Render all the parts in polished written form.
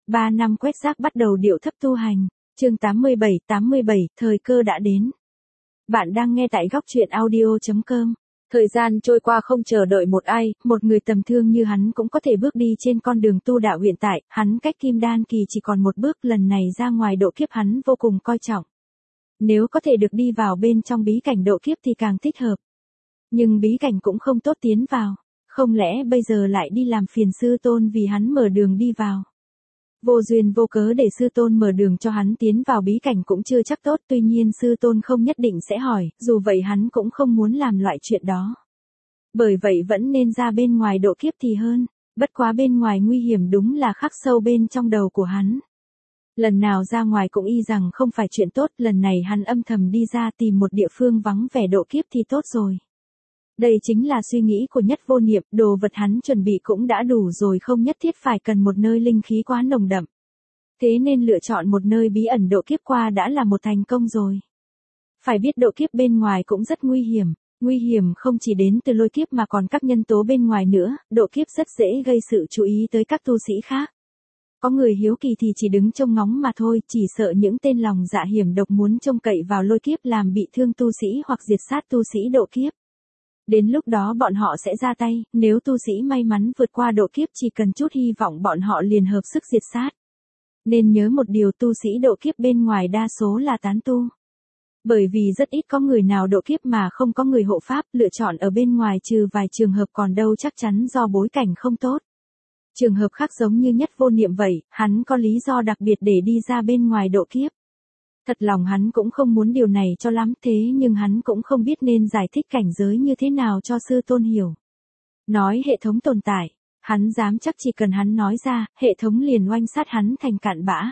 3 năm quét rác bắt đầu điệu thấp tu hành. Chương 87, thời cơ đã đến. Bạn đang nghe tại góc truyện audio.com. Thời gian trôi qua không chờ đợi một ai, một người tầm thường như hắn cũng có thể bước đi trên con đường tu đạo hiện tại, hắn cách Kim Đan kỳ chỉ còn một bước, lần này ra ngoài độ kiếp hắn vô cùng coi trọng. Nếu có thể được đi vào bên trong bí cảnh độ kiếp thì càng thích hợp. Nhưng bí cảnh cũng không tốt tiến vào, không lẽ bây giờ lại đi làm phiền sư tôn vì hắn mở đường đi vào. Vô duyên vô cớ để sư tôn mở đường cho hắn tiến vào bí cảnh cũng chưa chắc tốt, tuy nhiên sư tôn không nhất định sẽ hỏi, dù vậy hắn cũng không muốn làm loại chuyện đó. Bởi vậy vẫn nên ra bên ngoài độ kiếp thì hơn, bất quá bên ngoài nguy hiểm đúng là khắc sâu bên trong đầu của hắn. Lần nào ra ngoài cũng y rằng không phải chuyện tốt, lần này hắn âm thầm đi ra tìm một địa phương vắng vẻ độ kiếp thì tốt rồi. Đây chính là suy nghĩ của Nhất Vô Niệm, đồ vật hắn chuẩn bị cũng đã đủ rồi, không nhất thiết phải cần một nơi linh khí quá nồng đậm. Thế nên lựa chọn một nơi bí ẩn độ kiếp qua đã là một thành công rồi. Phải biết độ kiếp bên ngoài cũng rất nguy hiểm không chỉ đến từ lôi kiếp mà còn các nhân tố bên ngoài nữa, độ kiếp rất dễ gây sự chú ý tới các tu sĩ khác. Có người hiếu kỳ thì chỉ đứng trông ngóng mà thôi, chỉ sợ những tên lòng dạ hiểm độc muốn trông cậy vào lôi kiếp làm bị thương tu sĩ hoặc diệt sát tu sĩ độ kiếp. Đến lúc đó bọn họ sẽ ra tay, nếu tu sĩ may mắn vượt qua độ kiếp chỉ cần chút hy vọng bọn họ liền hợp sức diệt sát. Nên nhớ một điều, tu sĩ độ kiếp bên ngoài đa số là tán tu. Bởi vì rất ít có người nào độ kiếp mà không có người hộ pháp, lựa chọn ở bên ngoài trừ vài trường hợp còn đâu chắc chắn do bối cảnh không tốt. Trường hợp khác giống như Nhất Vô Niệm vậy, hắn có lý do đặc biệt để đi ra bên ngoài độ kiếp. Thật lòng hắn cũng không muốn điều này cho lắm, thế nhưng hắn cũng không biết nên giải thích cảnh giới như thế nào cho sư tôn hiểu. Nói hệ thống tồn tại, hắn dám chắc chỉ cần hắn nói ra, hệ thống liền oanh sát hắn thành cạn bã.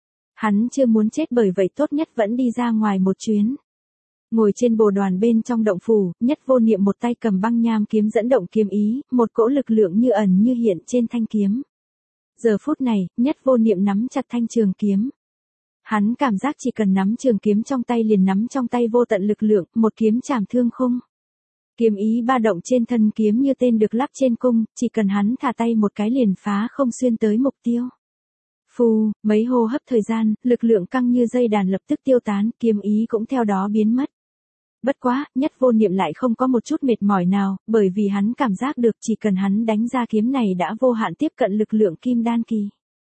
Hắn chưa muốn chết, bởi vậy tốt nhất vẫn đi ra ngoài một chuyến. Ngồi trên bồ đoàn bên trong động phủ, Nhất Vô Niệm một tay cầm băng nham kiếm dẫn động kiếm ý, một cỗ lực lượng như ẩn như hiện trên thanh kiếm. Giờ phút này, Nhất Vô Niệm nắm chặt thanh trường kiếm. Hắn cảm giác chỉ cần nắm trường kiếm trong tay liền nắm trong tay vô tận lực lượng, một kiếm chảm thương khung. Kiếm ý ba động trên thân kiếm như tên được lắp trên cung, chỉ cần hắn thả tay một cái liền phá không xuyên tới mục tiêu. Phù, mấy hô hấp thời gian, lực lượng căng như dây đàn lập tức tiêu tán, kiếm ý cũng theo đó biến mất. Bất quá, Nhất Vô Niệm lại không có một chút mệt mỏi nào, bởi vì hắn cảm giác được chỉ cần hắn đánh ra kiếm này đã vô hạn tiếp cận lực lượng Kim Đan kỳ.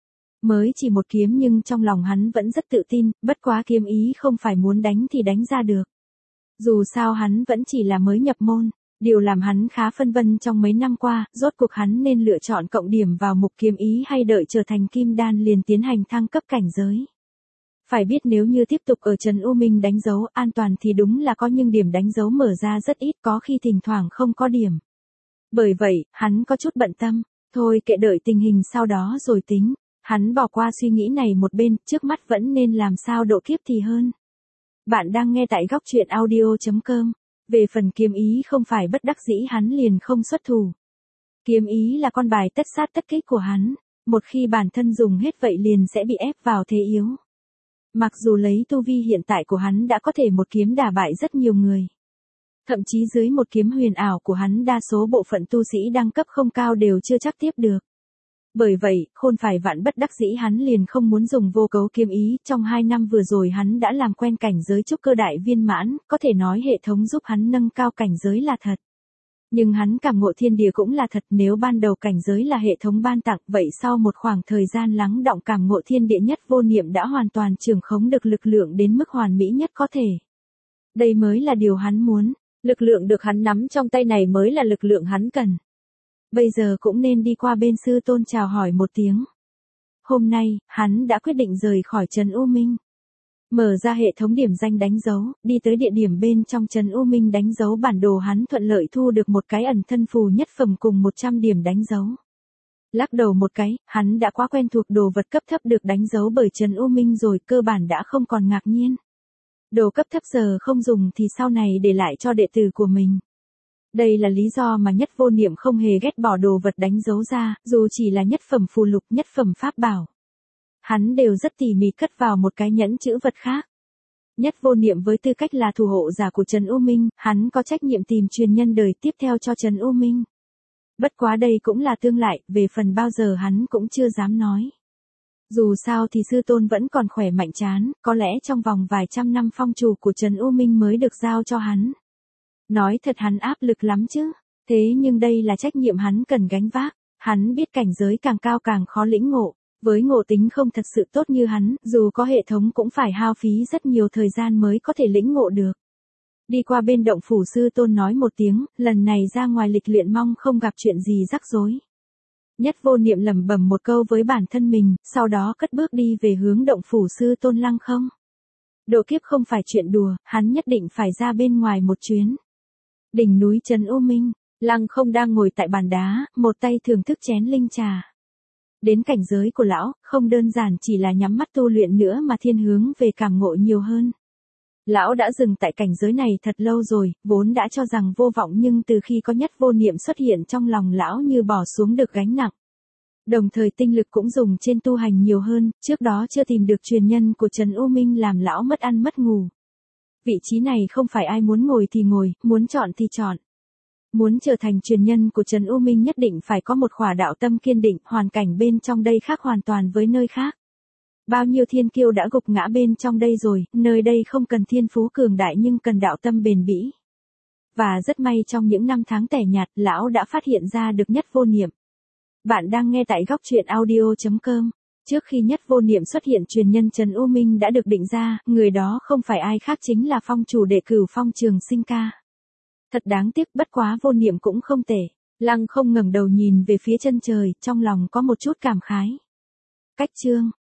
Mới chỉ một kiếm nhưng trong lòng hắn vẫn rất tự tin, bất quá kiếm ý không phải muốn đánh thì đánh ra được. Dù sao hắn vẫn chỉ là mới nhập môn, điều làm hắn khá phân vân trong mấy năm qua, rốt cuộc hắn nên lựa chọn cộng điểm vào mục kiếm ý hay đợi trở thành Kim Đan liền tiến hành thăng cấp cảnh giới. Phải biết nếu như tiếp tục ở Trấn U Minh đánh dấu an toàn thì đúng là có, nhưng điểm đánh dấu mở ra rất ít, có khi thỉnh thoảng không có điểm. Bởi vậy, hắn có chút bận tâm, thôi kệ, đợi tình hình sau đó rồi tính. Hắn bỏ qua suy nghĩ này một bên, trước mắt vẫn nên làm sao độ kiếp thì hơn. Bạn đang nghe tại góc truyện audio.com. Về phần kiếm ý không phải bất đắc dĩ hắn liền không xuất thủ. Kiếm ý là con bài tất sát tất kích của hắn, một khi bản thân dùng hết vậy liền sẽ bị ép vào thế yếu. Mặc dù lấy tu vi hiện tại của hắn đã có thể một kiếm đả bại rất nhiều người. Thậm chí dưới một kiếm huyền ảo của hắn đa số bộ phận tu sĩ đẳng cấp không cao đều chưa chắc tiếp được. Bởi vậy, khôn phải vạn bất đắc dĩ hắn liền không muốn dùng vô cấu kiếm ý, trong 2 năm vừa rồi hắn đã làm quen cảnh giới trúc cơ đại viên mãn, có thể nói hệ thống giúp hắn nâng cao cảnh giới là thật. Nhưng hắn cảm ngộ thiên địa cũng là thật, nếu ban đầu cảnh giới là hệ thống ban tặng, vậy sau một khoảng thời gian lắng đọng cảm ngộ thiên địa, Nhất Vô Niệm đã hoàn toàn trưởng khống được lực lượng đến mức hoàn mỹ nhất có thể. Đây mới là điều hắn muốn, lực lượng được hắn nắm trong tay này mới là lực lượng hắn cần. Bây giờ cũng nên đi qua bên sư tôn chào hỏi một tiếng. Hôm nay, hắn đã quyết định rời khỏi Trấn U Minh. Mở ra hệ thống điểm danh đánh dấu, đi tới địa điểm bên trong Trấn U Minh đánh dấu bản đồ, hắn thuận lợi thu được một cái ẩn thân phù nhất phẩm cùng 100 điểm đánh dấu. Lắc đầu một cái, hắn đã quá quen thuộc đồ vật cấp thấp được đánh dấu bởi Trấn U Minh rồi, cơ bản đã không còn ngạc nhiên. Đồ cấp thấp giờ không dùng thì sau này để lại cho đệ tử của mình. Đây là lý do mà Nhất Vô Niệm không hề ghét bỏ đồ vật đánh dấu ra, dù chỉ là nhất phẩm phù lục, nhất phẩm pháp bảo. Hắn đều rất tỉ mỉ cất vào một cái nhẫn chữ vật khác. Nhất Vô Niệm với tư cách là thủ hộ giả của Trấn U Minh, hắn có trách nhiệm tìm truyền nhân đời tiếp theo cho Trấn U Minh. Bất quá đây cũng là tương lại, về phần bao giờ hắn cũng chưa dám nói. Dù sao thì sư tôn vẫn còn khỏe mạnh chán, có lẽ trong vòng vài trăm năm phong chủ của Trấn U Minh mới được giao cho hắn. Nói thật hắn áp lực lắm chứ, thế nhưng đây là trách nhiệm hắn cần gánh vác, hắn biết cảnh giới càng cao càng khó lĩnh ngộ, với ngộ tính không thật sự tốt như hắn, dù có hệ thống cũng phải hao phí rất nhiều thời gian mới có thể lĩnh ngộ được. Đi qua bên động phủ sư tôn nói một tiếng, lần này ra ngoài lịch luyện mong không gặp chuyện gì rắc rối. Nhất Vô Niệm lẩm bẩm một câu với bản thân mình, sau đó cất bước đi về hướng động phủ sư tôn Lăng Không. Độ kiếp không phải chuyện đùa, hắn nhất định phải ra bên ngoài một chuyến. Đỉnh núi Trấn U Minh, Lăng Không đang ngồi tại bàn đá, một tay thưởng thức chén linh trà. Đến cảnh giới của lão, không đơn giản chỉ là nhắm mắt tu luyện nữa mà thiên hướng về cảm ngộ nhiều hơn. Lão đã dừng tại cảnh giới này thật lâu rồi, vốn đã cho rằng vô vọng nhưng từ khi có Nhất Vô Niệm xuất hiện trong lòng lão như bỏ xuống được gánh nặng. Đồng thời tinh lực cũng dùng trên tu hành nhiều hơn, trước đó chưa tìm được truyền nhân của Trấn U Minh làm lão mất ăn mất ngủ. Vị trí này không phải ai muốn ngồi thì ngồi, muốn chọn thì chọn. Muốn trở thành truyền nhân của Trấn U Minh nhất định phải có một khỏa đạo tâm kiên định, hoàn cảnh bên trong đây khác hoàn toàn với nơi khác. Bao nhiêu thiên kiêu đã gục ngã bên trong đây rồi, nơi đây không cần thiên phú cường đại nhưng cần đạo tâm bền bỉ. Và rất may trong những năm tháng tẻ nhạt, lão đã phát hiện ra được Nhất Vô Niệm. Bạn đang nghe tại góc truyện audio.com. Trước khi Nhất Vô Niệm xuất hiện truyền nhân Trấn U Minh đã được định ra, người đó không phải ai khác chính là phong chủ đệ Cửu Phong Trường Sinh ca. Thật đáng tiếc, bất quá Vô Niệm cũng không tệ. Lăng Không ngẩng đầu nhìn về phía chân trời, trong lòng có một chút cảm khái. Cách chương